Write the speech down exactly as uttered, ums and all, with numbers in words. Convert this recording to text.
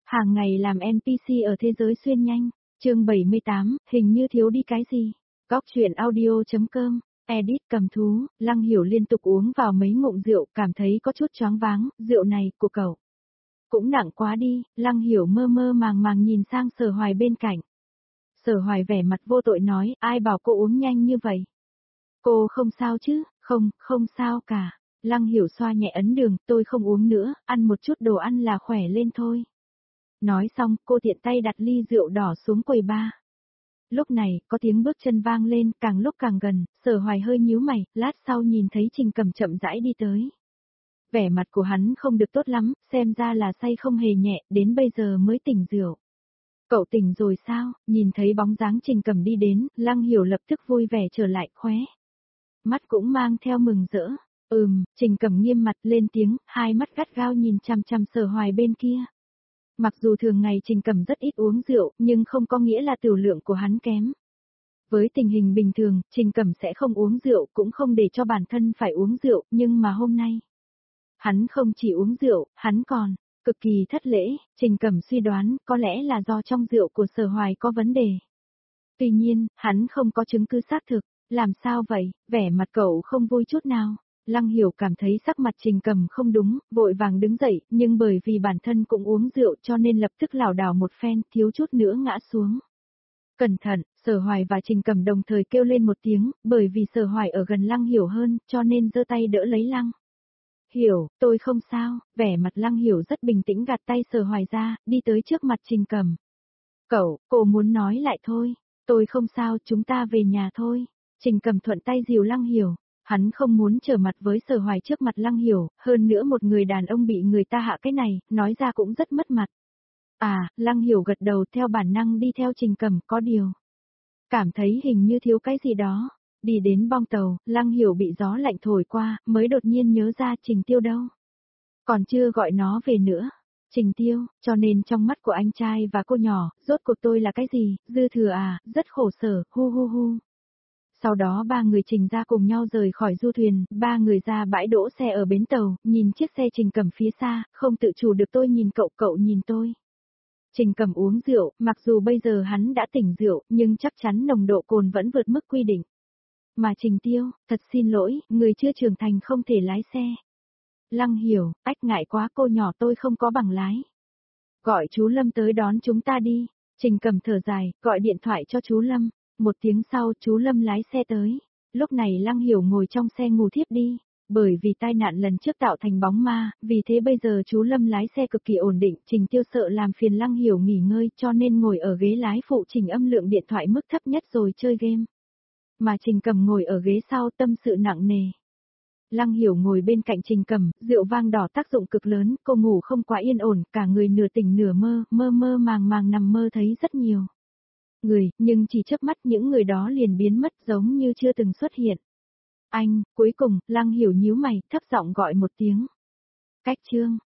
Hàng ngày làm en pê xê ở thế giới xuyên nhanh. Chương bảy mươi tám, hình như thiếu đi cái gì. Góc truyện audio.com, edit cầm thú, Lăng Hiểu liên tục uống vào mấy ngụm rượu, cảm thấy có chút choáng váng, rượu này, của cậu. Cũng nặng quá đi, Lăng Hiểu mơ mơ màng màng nhìn sang Sở Hoài bên cạnh. Sở Hoài vẻ mặt vô tội nói, ai bảo cô uống nhanh như vậy? Cô không sao chứ, không, không sao cả. Lăng Hiểu xoa nhẹ ấn đường, tôi không uống nữa, ăn một chút đồ ăn là khỏe lên thôi. Nói xong, cô tiện tay đặt ly rượu đỏ xuống quầy bar. Lúc này, có tiếng bước chân vang lên, càng lúc càng gần, Sở Hoài hơi nhíu mày, lát sau nhìn thấy Trình Cầm chậm rãi đi tới. Vẻ mặt của hắn không được tốt lắm, xem ra là say không hề nhẹ, đến bây giờ mới tỉnh rượu. Cậu tỉnh rồi sao? Nhìn thấy bóng dáng Trình Cầm đi đến, Lăng Hiểu lập tức vui vẻ trở lại, khóe mắt cũng mang theo mừng rỡ. Ừm, Trình Cầm nghiêm mặt lên tiếng, hai mắt gắt gao nhìn chằm chằm Sở Hoài bên kia. Mặc dù thường ngày Trình Cầm rất ít uống rượu, nhưng không có nghĩa là tiểu lượng của hắn kém. Với tình hình bình thường, Trình Cầm sẽ không uống rượu, cũng không để cho bản thân phải uống rượu, nhưng mà hôm nay, hắn không chỉ uống rượu, hắn còn cực kỳ thất lễ. Trình Cầm suy đoán, có lẽ là do trong rượu của Sở Hoài có vấn đề. Tuy nhiên, hắn không có chứng cứ xác thực. Làm sao vậy? Vẻ mặt cậu không vui chút nào. Lăng Hiểu cảm thấy sắc mặt Trình Cầm không đúng, vội vàng đứng dậy, nhưng bởi vì bản thân cũng uống rượu cho nên lập tức lảo đảo một phen, thiếu chút nữa ngã xuống. Cẩn thận, Sở Hoài và Trình Cầm đồng thời kêu lên một tiếng, bởi vì Sở Hoài ở gần Lăng Hiểu hơn, cho nên giơ tay đỡ lấy Lăng Hiểu, tôi không sao. Vẻ mặt Lăng Hiểu rất bình tĩnh, gạt tay Sở Hoài ra, đi tới trước mặt Trình Cầm. Cậu, cô muốn nói lại thôi. Tôi không sao, chúng ta về nhà thôi. Trình Cầm thuận tay dìu Lăng Hiểu. Hắn không muốn trở mặt với Sở Hoài trước mặt Lăng Hiểu, hơn nữa một người đàn ông bị người ta hạ cái này, nói ra cũng rất mất mặt. À, Lăng Hiểu gật đầu, theo bản năng đi theo Trình Cầm, có điều. Cảm thấy hình như thiếu cái gì đó. Đi đến bong tàu, Lăng Hiểu bị gió lạnh thổi qua, mới đột nhiên nhớ ra Trình Tiêu đâu. Còn chưa gọi nó về nữa. Trình Tiêu, cho nên trong mắt của anh trai và cô nhỏ, rốt cuộc tôi là cái gì, dư thừa à, rất khổ sở, hu hu hu. Sau đó ba người Trình ra cùng nhau rời khỏi du thuyền, ba người ra bãi đỗ xe ở bến tàu, nhìn chiếc xe Trình Cầm phía xa, không tự chủ được tôi nhìn cậu, cậu nhìn tôi. Trình Cầm uống rượu, mặc dù bây giờ hắn đã tỉnh rượu, nhưng chắc chắn nồng độ cồn vẫn vượt mức quy định. Mà Trình Tiêu, thật xin lỗi, người chưa trưởng thành không thể lái xe. Lăng Hiểu, ách ngại quá, cô nhỏ tôi không có bằng lái. Gọi chú Lâm tới đón chúng ta đi. Trình Cầm thở dài, gọi điện thoại cho chú Lâm. Một tiếng sau, chú Lâm lái xe tới. Lúc này Lăng Hiểu ngồi trong xe ngủ thiếp đi. Bởi vì tai nạn lần trước tạo thành bóng ma, vì thế bây giờ chú Lâm lái xe cực kỳ ổn định. Trình Tiêu sợ làm phiền Lăng Hiểu nghỉ ngơi, cho nên ngồi ở ghế lái phụ chỉnh âm lượng điện thoại mức thấp nhất rồi chơi game. Mà Trình Cầm ngồi ở ghế sau tâm sự nặng nề. Lăng Hiểu ngồi bên cạnh Trình Cầm, rượu vang đỏ tác dụng cực lớn, cô ngủ không quá yên ổn, cả người nửa tỉnh nửa mơ, mơ mơ màng màng nằm mơ thấy rất nhiều người, nhưng chỉ chớp mắt những người đó liền biến mất giống như chưa từng xuất hiện. Anh, cuối cùng, Lăng Hiểu nhíu mày, thấp giọng gọi một tiếng. Cách Trương,